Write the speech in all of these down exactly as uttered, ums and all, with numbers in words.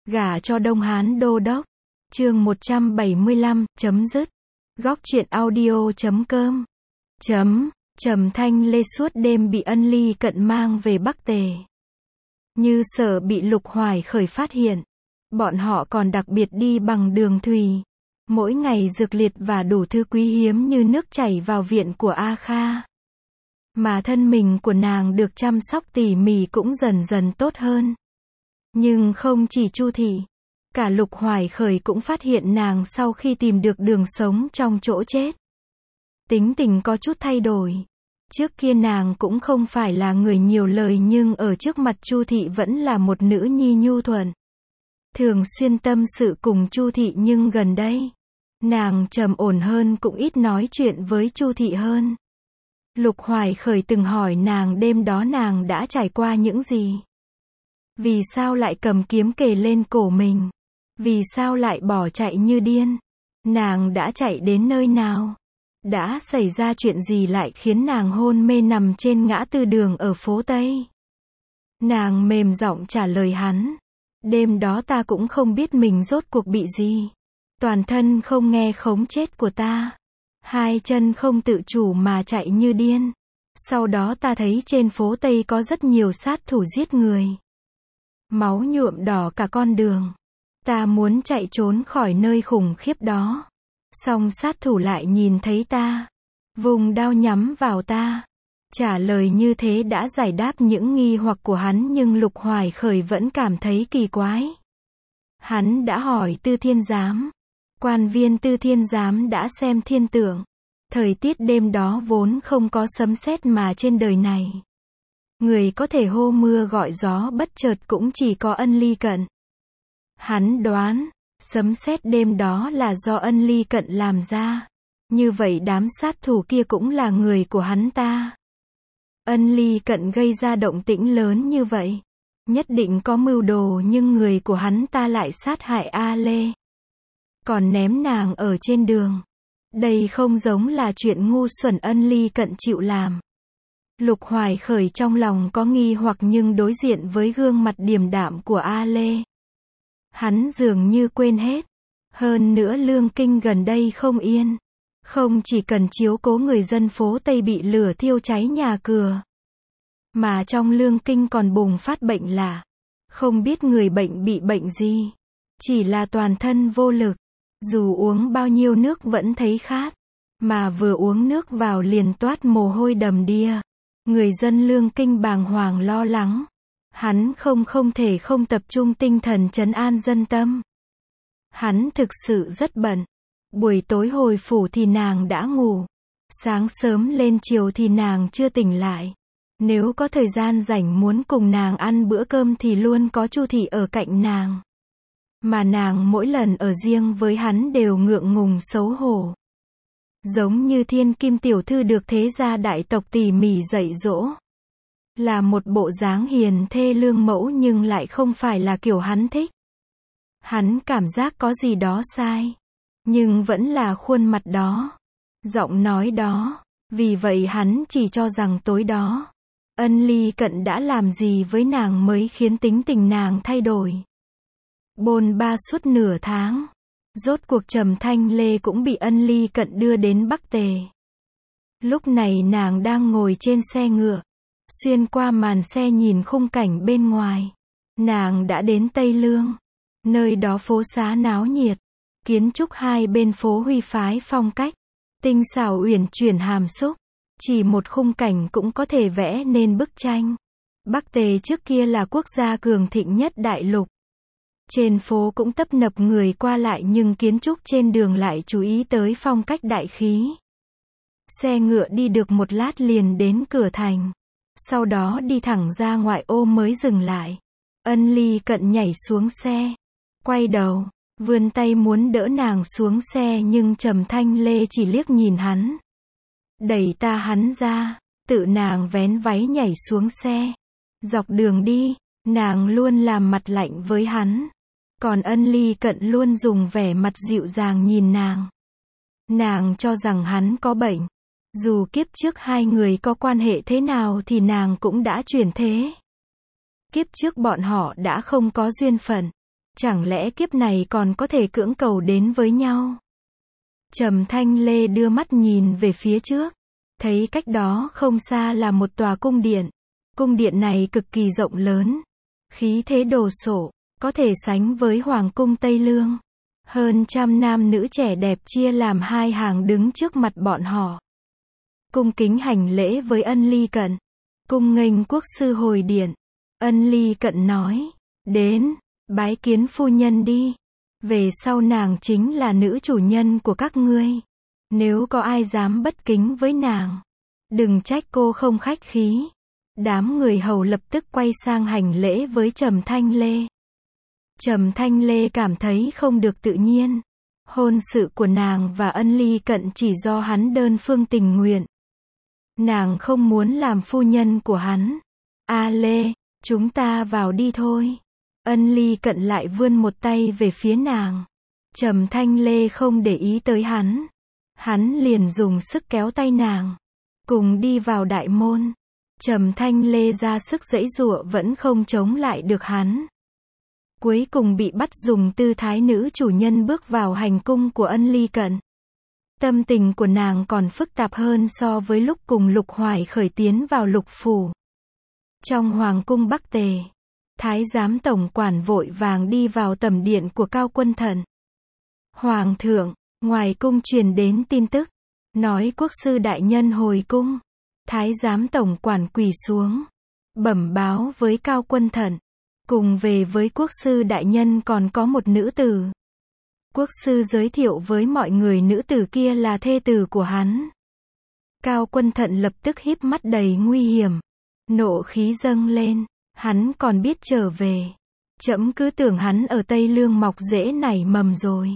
Gả cho Đông Hán Đô Đốc. Chương một trăm bảy mươi lăm, chấm dứt. Góc truyện audio chấm com. Chấm, Trầm Thanh Lê suốt đêm bị Ân Ly Cận mang về Bắc Tề. Như sợ bị Lục Hoài Khởi phát hiện. Bọn họ còn đặc biệt đi bằng đường thủy. Mỗi ngày dược liệt và đủ thứ quý hiếm như nước chảy vào viện của A Kha. Mà thân mình của nàng được chăm sóc tỉ mỉ cũng dần dần tốt hơn. Nhưng không chỉ Chu Thị, cả Lục Hoài Khởi cũng phát hiện nàng sau khi tìm được đường sống trong chỗ chết. Tính tình có chút thay đổi. Trước kia nàng cũng không phải là người nhiều lời nhưng ở trước mặt Chu Thị vẫn là một nữ nhi nhu thuận. Thường xuyên tâm sự cùng Chu Thị nhưng gần đây, nàng trầm ổn hơn cũng ít nói chuyện với Chu Thị hơn. Lục Hoài Khởi từng hỏi nàng đêm đó nàng đã trải qua những gì. Vì sao lại cầm kiếm kề lên cổ mình? Vì sao lại bỏ chạy như điên? Nàng đã chạy đến nơi nào? Đã xảy ra chuyện gì lại khiến nàng hôn mê nằm trên ngã tư đường ở phố Tây? Nàng mềm giọng trả lời hắn. Đêm đó ta cũng không biết mình rốt cuộc bị gì. Toàn thân không nghe khống chết của ta. Hai chân không tự chủ mà chạy như điên. Sau đó ta thấy trên phố Tây có rất nhiều sát thủ giết người. Máu nhuộm đỏ cả con đường. Ta muốn chạy trốn khỏi nơi khủng khiếp đó. Song sát thủ lại nhìn thấy ta. Vùng đao nhắm vào ta. Trả lời như thế đã giải đáp những nghi hoặc của hắn nhưng Lục Hoài Khởi vẫn cảm thấy kỳ quái. Hắn đã hỏi Tư Thiên Giám. Quan viên Tư Thiên Giám đã xem thiên tượng. Thời tiết đêm đó vốn không có sấm sét mà trên đời này. Người có thể hô mưa gọi gió bất chợt cũng chỉ có Ân Ly Cận. Hắn đoán, sấm sét đêm đó là do Ân Ly Cận làm ra. Như vậy đám sát thủ kia cũng là người của hắn ta. Ân Ly Cận gây ra động tĩnh lớn như vậy. Nhất định có mưu đồ nhưng người của hắn ta lại sát hại A Lê. Còn ném nàng ở trên đường. Đây không giống là chuyện ngu xuẩn Ân Ly Cận chịu làm. Lục Hoài Khởi trong lòng có nghi hoặc nhưng đối diện với gương mặt điềm đạm của A Lê, hắn dường như quên hết. Hơn nữa Lương Kinh gần đây không yên. Không chỉ cần chiếu cố người dân phố Tây bị lửa thiêu cháy nhà cửa. Mà trong Lương Kinh còn bùng phát bệnh lạ. Không biết người bệnh bị bệnh gì. Chỉ là toàn thân vô lực. Dù uống bao nhiêu nước vẫn thấy khát. Mà vừa uống nước vào liền toát mồ hôi đầm đìa. Người dân Lương Kinh bàng hoàng lo lắng. Hắn không không thể không tập trung tinh thần trấn an dân tâm. Hắn thực sự rất bận. Buổi tối hồi phủ thì nàng đã ngủ. Sáng sớm lên chiều thì nàng chưa tỉnh lại. Nếu có thời gian rảnh muốn cùng nàng ăn bữa cơm thì luôn có Chu Thị ở cạnh nàng. Mà nàng mỗi lần ở riêng với hắn đều ngượng ngùng xấu hổ. Giống như thiên kim tiểu thư được thế gia đại tộc tỉ mỉ dạy dỗ. Là một bộ dáng hiền thê lương mẫu nhưng lại không phải là kiểu hắn thích. Hắn cảm giác có gì đó sai. Nhưng vẫn là khuôn mặt đó. Giọng nói đó. Vì vậy hắn chỉ cho rằng tối đó. Ân Ly Cận đã làm gì với nàng mới khiến tính tình nàng thay đổi. Bôn ba suốt nửa tháng. Rốt cuộc Trầm Thanh Lê cũng bị Ân Ly Cận đưa đến Bắc Tề. Lúc này nàng đang ngồi trên xe ngựa. Xuyên qua màn xe nhìn khung cảnh bên ngoài. Nàng đã đến Tây Lương. Nơi đó phố xá náo nhiệt. Kiến trúc hai bên phố huy phái phong cách. Tinh xảo uyển chuyển hàm xúc. Chỉ một khung cảnh cũng có thể vẽ nên bức tranh. Bắc Tề trước kia là quốc gia cường thịnh nhất đại lục. Trên phố cũng tấp nập người qua lại nhưng kiến trúc trên đường lại chú ý tới phong cách đại khí. Xe ngựa đi được một lát liền đến cửa thành. Sau đó đi thẳng ra ngoại ô mới dừng lại. Ân Ly Cận nhảy xuống xe. Quay đầu, vươn tay muốn đỡ nàng xuống xe nhưng Trầm Thanh Lê chỉ liếc nhìn hắn. Đẩy ta hắn ra, tự nàng vén váy nhảy xuống xe. Dọc đường đi, nàng luôn làm mặt lạnh với hắn. Còn Ân Ly Cận luôn dùng vẻ mặt dịu dàng nhìn nàng. Nàng cho rằng hắn có bệnh. Dù kiếp trước hai người có quan hệ thế nào thì nàng cũng đã chuyển thế. Kiếp trước bọn họ đã không có duyên phận. Chẳng lẽ kiếp này còn có thể cưỡng cầu đến với nhau? Trầm Thanh Lê đưa mắt nhìn về phía trước, thấy cách đó không xa là một tòa cung điện. Cung điện này cực kỳ rộng lớn, khí thế đồ sộ, có thể sánh với Hoàng cung Tây Lương. Hơn trăm nam nữ trẻ đẹp chia làm hai hàng đứng trước mặt bọn họ. Cung kính hành lễ với Ân Ly Cận. Cung nghênh quốc sư hồi điện. Ân Ly Cận nói, đến, bái kiến phu nhân đi. Về sau nàng chính là nữ chủ nhân của các ngươi. Nếu có ai dám bất kính với nàng, đừng trách cô không khách khí. Đám người hầu lập tức quay sang hành lễ với Trầm Thanh Lê. Trầm Thanh Lê cảm thấy không được tự nhiên. Hôn sự của nàng và Ân Ly Cận chỉ do hắn đơn phương tình nguyện. Nàng không muốn làm phu nhân của hắn. A Lê, chúng ta vào đi thôi. Ân Ly Cận lại vươn một tay về phía nàng. Trầm Thanh Lê không để ý tới hắn. Hắn liền dùng sức kéo tay nàng. Cùng đi vào đại môn. Trầm Thanh Lê ra sức giãy giụa vẫn không chống lại được hắn. Cuối cùng bị bắt dùng tư thái nữ chủ nhân bước vào hành cung của Ân Ly Cận. Tâm tình của nàng còn phức tạp hơn so với lúc cùng Lục Hoài khởi tiến vào Lục phủ. Trong hoàng cung Bắc Tề, Thái giám tổng quản vội vàng đi vào tẩm điện của Cao Quân Thận. Hoàng thượng, ngoài cung truyền đến tin tức, nói quốc sư đại nhân hồi cung. Thái giám tổng quản quỳ xuống, bẩm báo với Cao Quân Thận. Cùng về với quốc sư đại nhân còn có một nữ tử. Quốc sư giới thiệu với mọi người nữ tử kia là thê tử của hắn. Cao Quân Thận lập tức híp mắt đầy nguy hiểm. Nộ khí dâng lên. Hắn còn biết trở về. Trẫm cứ tưởng hắn ở Tây Lương mọc rễ nảy mầm rồi.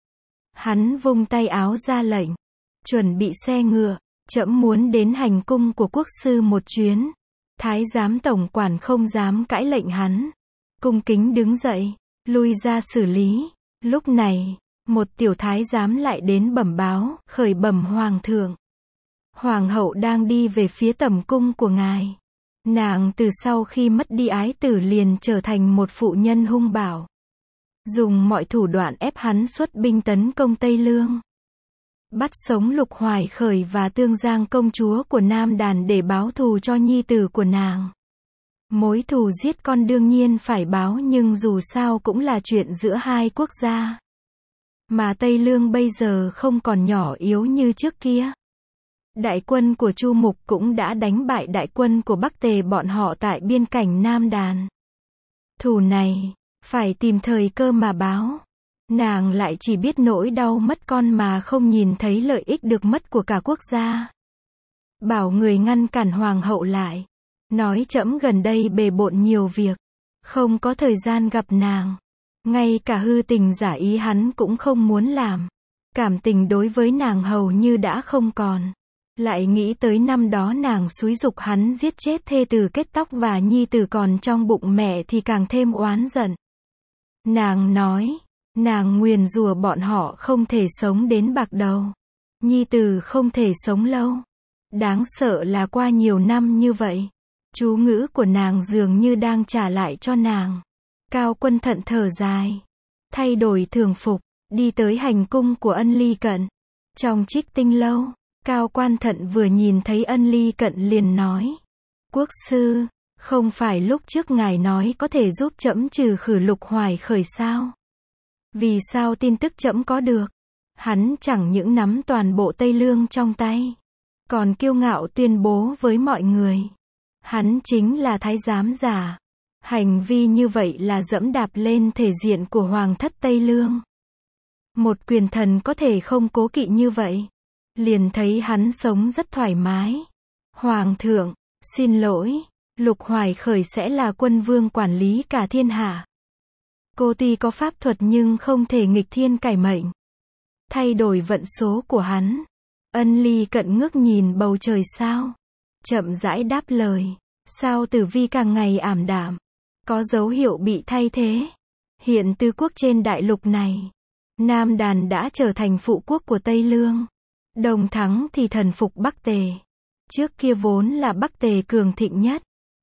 Hắn vung tay áo ra lệnh. Chuẩn bị xe ngựa. Trẫm muốn đến hành cung của quốc sư một chuyến. Thái giám tổng quản không dám cãi lệnh hắn. Cung kính đứng dậy, lui ra xử lý. Lúc này, một tiểu thái giám lại đến bẩm báo, khởi bẩm hoàng thượng. Hoàng hậu đang đi về phía tẩm cung của ngài. Nàng từ sau khi mất đi ái tử liền trở thành một phụ nhân hung bạo. Dùng mọi thủ đoạn ép hắn xuất binh tấn công Tây Lương. Bắt sống Lục Hoài khởi và Tương Giang công chúa của Nam Đàn để báo thù cho nhi tử của nàng. Mối thù giết con đương nhiên phải báo nhưng dù sao cũng là chuyện giữa hai quốc gia. Mà Tây Lương bây giờ không còn nhỏ yếu như trước kia. Đại quân của Chu Mục cũng đã đánh bại đại quân của Bắc Tề bọn họ tại biên cảnh Nam Đàn. Thù này, phải tìm thời cơ mà báo. Nàng lại chỉ biết nỗi đau mất con mà không nhìn thấy lợi ích được mất của cả quốc gia. Bảo người ngăn cản hoàng hậu lại. Nói trẫm gần đây bề bộn nhiều việc. Không có thời gian gặp nàng. Ngay cả hư tình giả ý hắn cũng không muốn làm. Cảm tình đối với nàng hầu như đã không còn. Lại nghĩ tới năm đó nàng xúi giục hắn giết chết thê tử kết tóc và nhi tử còn trong bụng mẹ thì càng thêm oán giận. Nàng nói, nàng nguyền rủa bọn họ không thể sống đến bạc đầu. Nhi tử không thể sống lâu. Đáng sợ là qua nhiều năm như vậy. Chú ngữ của nàng dường như đang trả lại cho nàng. Cao Quân Thận thở dài. Thay đổi thường phục, đi tới hành cung của Ân Ly Cận. Trong Trích Tinh lâu, Cao Quan Thận vừa nhìn thấy Ân Ly Cận liền nói. Quốc sư, không phải lúc trước ngài nói có thể giúp trẫm trừ khử Lục Hoài khởi sao? Vì sao tin tức trẫm có được? Hắn chẳng những nắm toàn bộ Tây Lương trong tay, còn kiêu ngạo tuyên bố với mọi người. Hắn chính là thái giám giả. Hành vi như vậy là dẫm đạp lên thể diện của hoàng thất Tây Lương. Một quyền thần có thể không cố kỵ như vậy. Liền thấy hắn sống rất thoải mái. Hoàng thượng, xin lỗi, Lục Hoài khởi sẽ là quân vương quản lý cả thiên hạ. Cô tuy có pháp thuật nhưng không thể nghịch thiên cải mệnh. Thay đổi vận số của hắn. Ân Ly Cận ngước nhìn bầu trời sao. Chậm rãi đáp lời. Sao tử vi càng ngày ảm đạm. Có dấu hiệu bị thay thế. Hiện tứ quốc trên đại lục này. Nam Đàn đã trở thành phụ quốc của Tây Lương. Đồng Thắng thì thần phục Bắc Tề. Trước kia vốn là Bắc Tề cường thịnh nhất.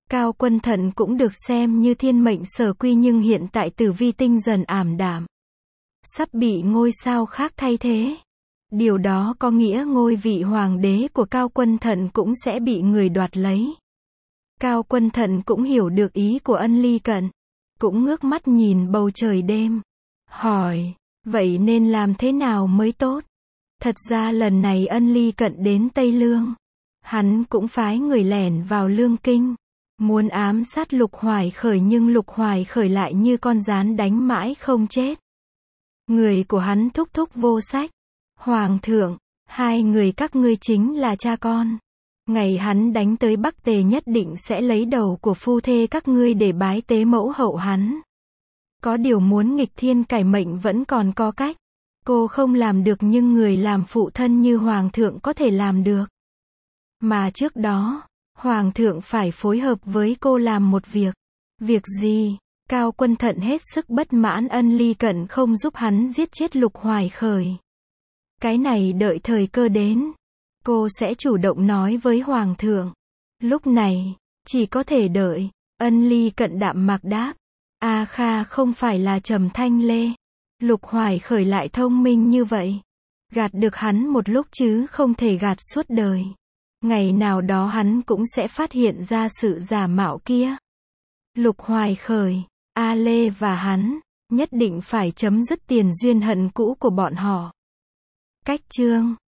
Cao Quân Thận cũng được xem như thiên mệnh sở quy nhưng hiện tại tử vi tinh dần ảm đạm. Sắp bị ngôi sao khác thay thế. Điều đó có nghĩa ngôi vị hoàng đế của Cao Quân Thận cũng sẽ bị người đoạt lấy. Cao Quân Thận cũng hiểu được ý của Ân Ly Cận. Cũng ngước mắt nhìn bầu trời đêm. Hỏi, vậy nên làm thế nào mới tốt? Thật ra lần này Ân Ly Cận đến Tây Lương. Hắn cũng phái người lẻn vào Lương Kinh. Muốn ám sát Lục Hoài Khởi nhưng Lục Hoài Khởi lại như con gián đánh mãi không chết. Người của hắn thúc thúc vô sách. Hoàng thượng, hai người các ngươi chính là cha con. Ngày hắn đánh tới Bắc Tề nhất định sẽ lấy đầu của phu thê các ngươi để bái tế mẫu hậu hắn. Có điều muốn nghịch thiên cải mệnh vẫn còn có cách. Cô không làm được nhưng người làm phụ thân như Hoàng thượng có thể làm được. Mà trước đó, Hoàng thượng phải phối hợp với cô làm một việc. Việc gì? Cao Quân Thận hết sức bất mãn Ân Ly Cận không giúp hắn giết chết Lục Hoài Khởi. Cái này đợi thời cơ đến. Cô sẽ chủ động nói với Hoàng thượng. Lúc này, chỉ có thể đợi. Ân Ly Cận đạm mạc đáp. A Kha không phải là Trầm Thanh Lê. Lục Hoài Khởi lại thông minh như vậy. Gạt được hắn một lúc chứ không thể gạt suốt đời. Ngày nào đó hắn cũng sẽ phát hiện ra sự giả mạo kia. Lục Hoài Khởi, A Lê và hắn, nhất định phải chấm dứt tiền duyên hận cũ của bọn họ. Cách chương